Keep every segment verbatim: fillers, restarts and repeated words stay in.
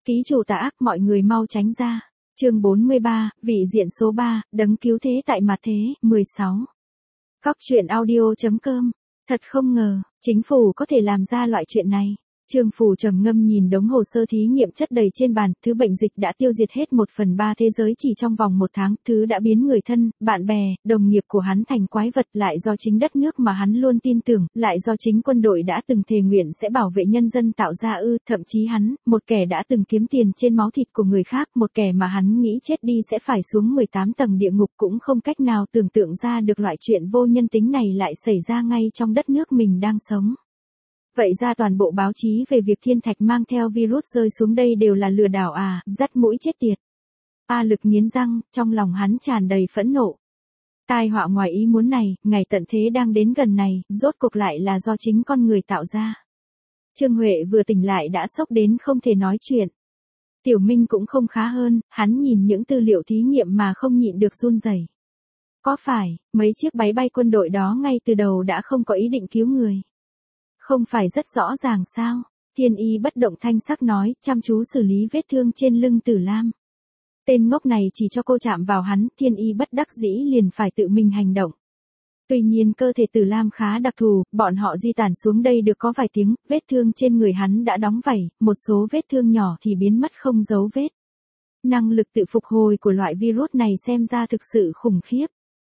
Ký chủ tà ác, mọi người mau tránh ra. Chương bốn mươi ba, vị diện số ba, đấng cứu thế tại mặt thế, mười sáu. Cóc truyện audio chấm com. Thật không ngờ, chính phủ có thể làm ra loại chuyện này. Trương Phù trầm ngâm nhìn đống hồ sơ thí nghiệm chất đầy trên bàn, thứ bệnh dịch đã tiêu diệt hết một phần ba thế giới chỉ trong vòng một tháng, thứ đã biến người thân, bạn bè, đồng nghiệp của hắn thành quái vật, lại do chính đất nước mà hắn luôn tin tưởng, lại do chính quân đội đã từng thề nguyện sẽ bảo vệ nhân dân tạo ra ư, thậm chí hắn, một kẻ đã từng kiếm tiền trên máu thịt của người khác, một kẻ mà hắn nghĩ chết đi sẽ phải xuống mười tám tầng địa ngục, cũng không cách nào tưởng tượng ra được loại chuyện vô nhân tính này lại xảy ra ngay trong đất nước mình đang sống. Vậy ra toàn bộ báo chí về việc thiên thạch mang theo virus rơi xuống đây đều là lừa đảo à, dắt mũi chết tiệt. A Lực nghiến răng, trong lòng hắn tràn đầy phẫn nộ. Tai họa ngoài ý muốn này, ngày tận thế đang đến gần này, rốt cuộc lại là do chính con người tạo ra. Trương Huệ vừa tỉnh lại đã sốc đến không thể nói chuyện. Tiểu Minh cũng không khá hơn, hắn nhìn những tư liệu thí nghiệm mà không nhịn được run rẩy. Có phải, mấy chiếc máy bay quân đội đó ngay từ đầu đã không có ý định cứu người? Không phải rất rõ ràng sao? Thiên Y bất động thanh sắc nói, chăm chú xử lý vết thương trên lưng Tử Lam. Tên ngốc này chỉ cho cô chạm vào hắn, Thiên Y bất đắc dĩ liền phải tự mình hành động. Tuy nhiên cơ thể Tử Lam khá đặc thù, bọn họ di tản xuống đây được có vài tiếng, vết thương trên người hắn đã đóng vảy, một số vết thương nhỏ thì biến mất không dấu vết. Năng lực tự phục hồi của loại virus này xem ra thực sự khủng khiếp.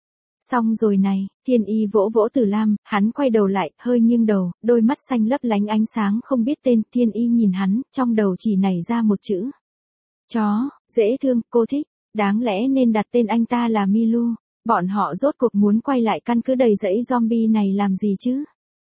Xong rồi này, Thiên Y vỗ vỗ Tử Lam, hắn quay đầu lại, hơi nghiêng đầu, đôi mắt xanh lấp lánh ánh sáng không biết tên, Thiên Y nhìn hắn, trong đầu chỉ nảy ra một chữ. Chó, dễ thương, cô thích, đáng lẽ nên đặt tên anh ta là Milu, bọn họ rốt cuộc muốn quay lại căn cứ đầy rẫy zombie này làm gì chứ?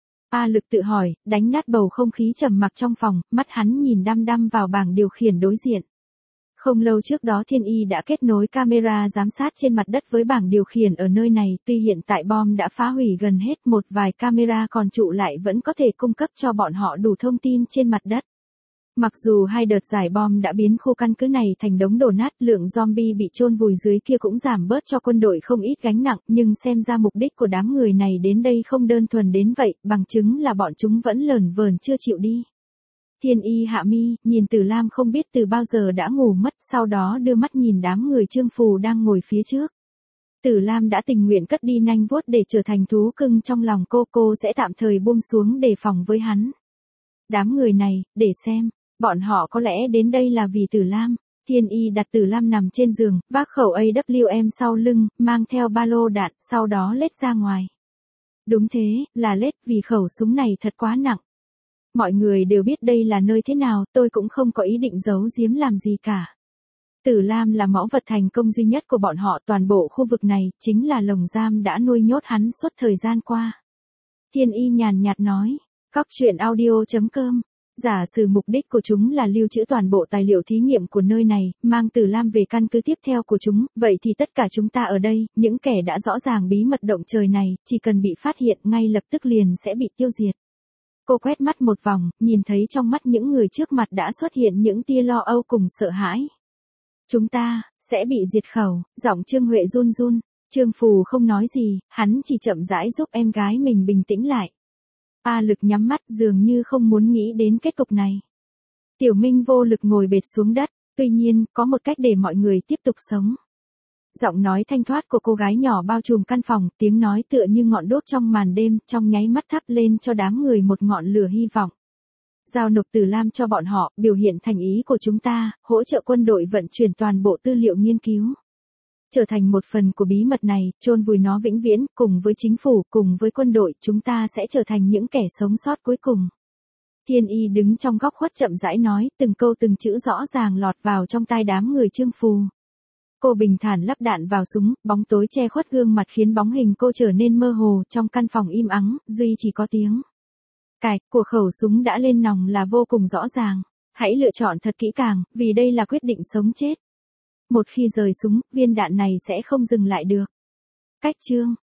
A Lực tự hỏi, đánh nát bầu không khí trầm mặc trong phòng, mắt hắn nhìn đăm đăm vào bảng điều khiển đối diện. Không lâu trước đó Thiên Y đã kết nối camera giám sát trên mặt đất với bảng điều khiển ở nơi này, tuy hiện tại bom đã phá hủy gần hết, một vài camera còn trụ lại vẫn có thể cung cấp cho bọn họ đủ thông tin trên mặt đất. Mặc dù hai đợt giải bom đã biến khu căn cứ này thành đống đổ nát, lượng zombie bị chôn vùi dưới kia cũng giảm bớt cho quân đội không ít gánh nặng, nhưng xem ra mục đích của đám người này đến đây không đơn thuần đến vậy, bằng chứng là bọn chúng vẫn lờn vờn chưa chịu đi. Thiên Y hạ mi, nhìn Tử Lam không biết từ bao giờ đã ngủ mất, sau đó đưa mắt nhìn đám người Trương Phù đang ngồi phía trước. Tử Lam đã tình nguyện cất đi nanh vuốt để trở thành thú cưng trong lòng cô, cô sẽ tạm thời buông xuống đề phòng với hắn. Đám người này, để xem, bọn họ có lẽ đến đây là vì Tử Lam. Thiên Y đặt Tử Lam nằm trên giường, vác khẩu a vê em sau lưng, mang theo ba lô đạn, sau đó lết ra ngoài. Đúng thế, là lết, vì khẩu súng này thật quá nặng. Mọi người đều biết đây là nơi thế nào, tôi cũng không có ý định giấu giếm làm gì cả. Tử Lam là mẫu vật thành công duy nhất của bọn họ, toàn bộ khu vực này, chính là lồng giam đã nuôi nhốt hắn suốt thời gian qua. Thiên Y nhàn nhạt nói, cóc truyện audio chấm com. Giả sử mục đích của chúng là lưu trữ toàn bộ tài liệu thí nghiệm của nơi này, mang Tử Lam về căn cứ tiếp theo của chúng, vậy thì tất cả chúng ta ở đây, những kẻ đã rõ ràng bí mật động trời này, chỉ cần bị phát hiện ngay lập tức liền sẽ bị tiêu diệt. Cô quét mắt một vòng, nhìn thấy trong mắt những người trước mặt đã xuất hiện những tia lo âu cùng sợ hãi. Chúng ta, sẽ bị diệt khẩu, giọng Trương Huệ run run. Trương Phù không nói gì, hắn chỉ chậm rãi giúp em gái mình bình tĩnh lại. A Lực nhắm mắt dường như không muốn nghĩ đến kết cục này. Tiểu Minh vô lực ngồi bệt xuống đất, tuy nhiên, có một cách để mọi người tiếp tục sống. Giọng nói thanh thoát của cô gái nhỏ bao trùm căn phòng, tiếng nói tựa như ngọn đuốc trong màn đêm, trong nháy mắt thắp lên cho đám người một ngọn lửa hy vọng. Giao nộp Tử Lam cho bọn họ, biểu hiện thành ý của chúng ta, hỗ trợ quân đội vận chuyển toàn bộ tư liệu nghiên cứu. Trở thành một phần của bí mật này, chôn vùi nó vĩnh viễn, cùng với chính phủ, cùng với quân đội, chúng ta sẽ trở thành những kẻ sống sót cuối cùng. Thiên Y đứng trong góc khuất chậm rãi nói, từng câu từng chữ rõ ràng lọt vào trong tai đám người Trương Phù. Cô bình thản lắp đạn vào súng, bóng tối che khuất gương mặt khiến bóng hình cô trở nên mơ hồ, trong căn phòng im ắng, duy chỉ có tiếng cài của khẩu súng đã lên nòng là vô cùng rõ ràng. Hãy lựa chọn thật kỹ càng, vì đây là quyết định sống chết. Một khi rời súng, viên đạn này sẽ không dừng lại được. Cách chương